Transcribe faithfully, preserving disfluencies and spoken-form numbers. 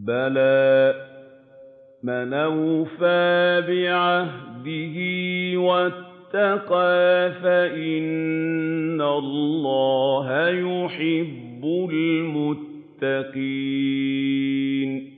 بَلَىٰ مَنْ أَوْفَىٰ بِعَهْدِهِ وَاتَّقَىٰ فَإِنَّ اللَّهَ يُحِبُّ الْمُتَّقِينَ